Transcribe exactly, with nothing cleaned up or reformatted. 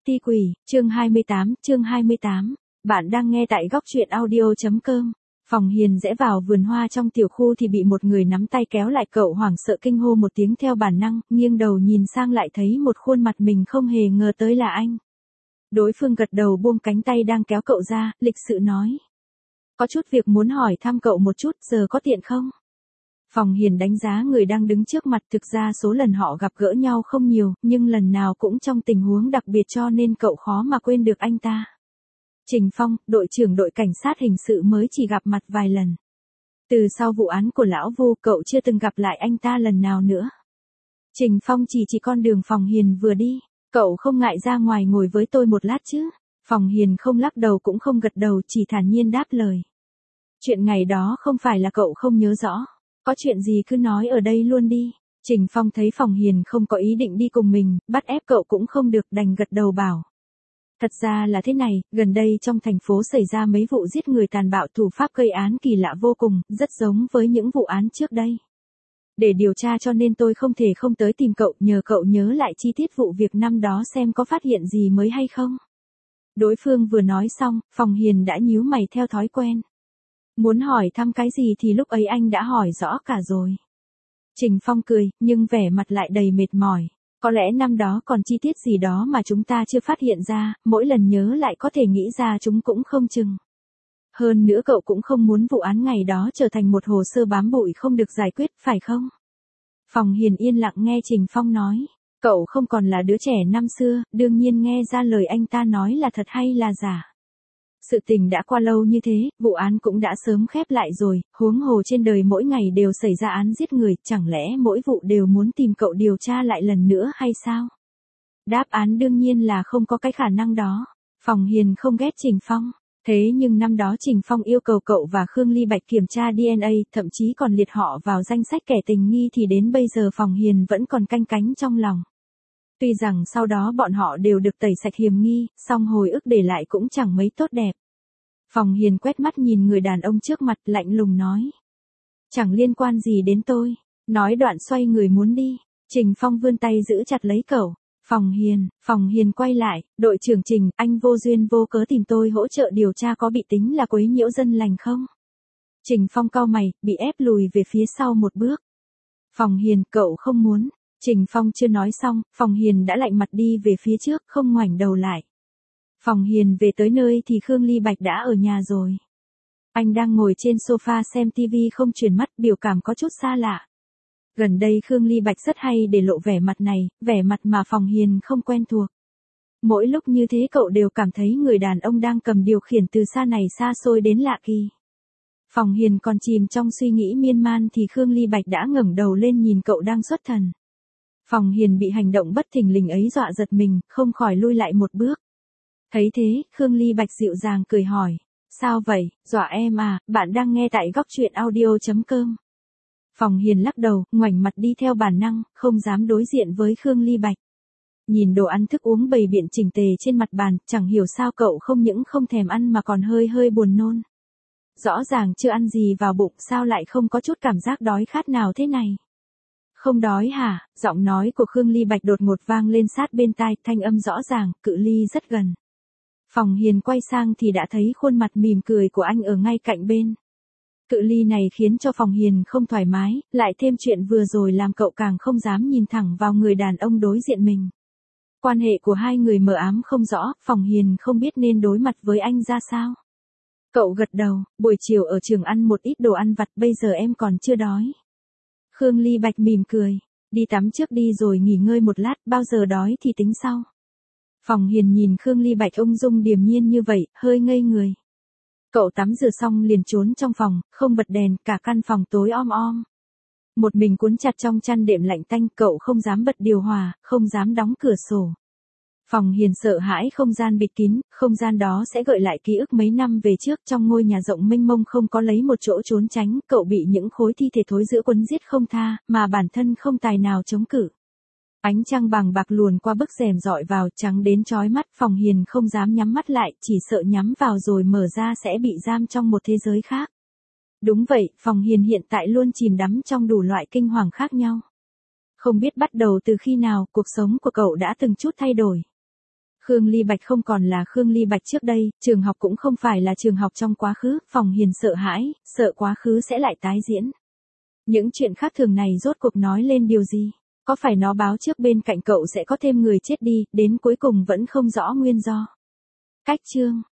Ti quỷ, chương hai mươi tám, chương hai mươi tám. Bạn đang nghe tại góc truyện audio.com. Phòng Hiền rẽ vào vườn hoa trong tiểu khu thì bị một người nắm tay kéo lại, cậu hoảng sợ kinh hô một tiếng theo bản năng, nghiêng đầu nhìn sang lại thấy một khuôn mặt mình không hề ngờ tới là anh. Đối phương gật đầu buông cánh tay đang kéo cậu ra, lịch sự nói. Có chút việc muốn hỏi thăm cậu một chút, giờ có tiện không? Phòng Hiền đánh giá người đang đứng trước mặt, thực ra số lần họ gặp gỡ nhau không nhiều, nhưng lần nào cũng trong tình huống đặc biệt cho nên cậu khó mà quên được anh ta. Trình Phong, đội trưởng đội cảnh sát hình sự mới chỉ gặp mặt vài lần. Từ sau vụ án của Lão Vu, cậu chưa từng gặp lại anh ta lần nào nữa. Trình Phong chỉ chỉ con đường Phòng Hiền vừa đi, cậu không ngại ra ngoài ngồi với tôi một lát chứ? Phòng Hiền không lắc đầu cũng không gật đầu, chỉ thản nhiên đáp lời. Chuyện ngày đó không phải là cậu không nhớ rõ. Có chuyện gì cứ nói ở đây luôn đi. Trình Phong thấy Phòng Hiền không có ý định đi cùng mình, bắt ép cậu cũng không được, đành gật đầu bảo. Thật ra là thế này, gần đây trong thành phố xảy ra mấy vụ giết người tàn bạo, thủ pháp gây án kỳ lạ vô cùng, rất giống với những vụ án trước đây. Để điều tra cho nên tôi không thể không tới tìm cậu, nhờ cậu nhớ lại chi tiết vụ việc năm đó xem có phát hiện gì mới hay không. Đối phương vừa nói xong, Phòng Hiền đã nhíu mày theo thói quen. Muốn hỏi thăm cái gì thì lúc ấy anh đã hỏi rõ cả rồi. Trình Phong cười, nhưng vẻ mặt lại đầy mệt mỏi. Có lẽ năm đó còn chi tiết gì đó mà chúng ta chưa phát hiện ra, mỗi lần nhớ lại có thể nghĩ ra chúng cũng không chừng. Hơn nữa cậu cũng không muốn vụ án ngày đó trở thành một hồ sơ bám bụi không được giải quyết, phải không? Phòng Hiền yên lặng nghe Trình Phong nói. Cậu không còn là đứa trẻ năm xưa, đương nhiên nghe ra lời anh ta nói là thật hay là giả. Sự tình đã qua lâu như thế, vụ án cũng đã sớm khép lại rồi, huống hồ trên đời mỗi ngày đều xảy ra án giết người, chẳng lẽ mỗi vụ đều muốn tìm cậu điều tra lại lần nữa hay sao? Đáp án đương nhiên là không có cái khả năng đó. Phòng Hiền không ghét Trình Phong, thế nhưng năm đó Trình Phong yêu cầu cậu và Khương Ly Bạch kiểm tra đê en a, thậm chí còn liệt họ vào danh sách kẻ tình nghi thì đến bây giờ Phòng Hiền vẫn còn canh cánh trong lòng. Tuy rằng sau đó bọn họ đều được tẩy sạch hiểm nghi, song hồi ức để lại cũng chẳng mấy tốt đẹp. Phòng Hiền quét mắt nhìn người đàn ông trước mặt, lạnh lùng nói. Chẳng liên quan gì đến tôi. Nói đoạn xoay người muốn đi. Trình Phong vươn tay giữ chặt lấy cậu. Phòng Hiền, Phòng Hiền quay lại, đội trưởng Trình, anh vô duyên vô cớ tìm tôi hỗ trợ điều tra có bị tính là quấy nhiễu dân lành không? Trình Phong cau mày, bị ép lùi về phía sau một bước. Phòng Hiền, cậu không muốn. Trình Phong chưa nói xong, Phòng Hiền đã lạnh mặt đi về phía trước, không ngoảnh đầu lại. Phòng Hiền về tới nơi thì Khương Ly Bạch đã ở nhà rồi. Anh đang ngồi trên sofa xem tivi không chuyển mắt, biểu cảm có chút xa lạ. Gần đây Khương Ly Bạch rất hay để lộ vẻ mặt này, vẻ mặt mà Phòng Hiền không quen thuộc. Mỗi lúc như thế cậu đều cảm thấy người đàn ông đang cầm điều khiển từ xa này xa xôi đến lạ kỳ. Phòng Hiền còn chìm trong suy nghĩ miên man thì Khương Ly Bạch đã ngẩng đầu lên nhìn cậu đang xuất thần. Phòng Hiền bị hành động bất thình lình ấy dọa giật mình, không khỏi lui lại một bước. Thấy thế, Khương Ly Bạch dịu dàng cười hỏi. Sao vậy, dọa em à, bạn đang nghe tại góc truyện audio.com. Phòng Hiền lắc đầu, ngoảnh mặt đi theo bản năng, không dám đối diện với Khương Ly Bạch. Nhìn đồ ăn thức uống bày biện chỉnh tề trên mặt bàn, chẳng hiểu sao cậu không những không thèm ăn mà còn hơi hơi buồn nôn. Rõ ràng chưa ăn gì vào bụng, sao lại không có chút cảm giác đói khát nào thế này? Không đói hả? Giọng nói của Khương Ly Bạch đột ngột vang lên sát bên tai, thanh âm rõ ràng, cự ly rất gần. Phòng Hiền quay sang thì đã thấy khuôn mặt mỉm cười của anh ở ngay cạnh bên. Cự ly này khiến cho Phòng Hiền không thoải mái, lại thêm chuyện vừa rồi làm cậu càng không dám nhìn thẳng vào người đàn ông đối diện mình. Quan hệ của hai người mờ ám không rõ, Phòng Hiền không biết nên đối mặt với anh ra sao. Cậu gật đầu, buổi chiều ở trường ăn một ít đồ ăn vặt, bây giờ em còn chưa đói. Khương Ly Bạch mỉm cười, đi tắm trước đi rồi nghỉ ngơi một lát, bao giờ đói thì tính sau. Phòng Hiền nhìn Khương Ly Bạch ung dung điềm nhiên như vậy, hơi ngây người. Cậu tắm rửa xong liền trốn trong phòng, không bật đèn, cả căn phòng tối om om. Một mình cuốn chặt trong chăn đệm lạnh tanh, cậu không dám bật điều hòa, không dám đóng cửa sổ. Phòng Hiền sợ hãi không gian bịt kín, không gian đó sẽ gợi lại ký ức mấy năm về trước, trong ngôi nhà rộng mênh mông không có lấy một chỗ trốn tránh, cậu bị những khối thi thể thối rữa quấn giết không tha, mà bản thân không tài nào chống cự. Ánh trăng bằng bạc luồn qua bức rèm dọi vào, trắng đến chói mắt, Phòng Hiền không dám nhắm mắt lại, chỉ sợ nhắm vào rồi mở ra sẽ bị giam trong một thế giới khác. Đúng vậy, Phòng Hiền hiện tại luôn chìm đắm trong đủ loại kinh hoàng khác nhau. Không biết bắt đầu từ khi nào, cuộc sống của cậu đã từng chút thay đổi. Khương Ly Bạch không còn là Khương Ly Bạch trước đây, trường học cũng không phải là trường học trong quá khứ, Phòng Hiền sợ hãi, sợ quá khứ sẽ lại tái diễn. Những chuyện khác thường này rốt cuộc nói lên điều gì? Có phải nó báo trước bên cạnh cậu sẽ có thêm người chết đi, đến cuối cùng vẫn không rõ nguyên do. Cách chương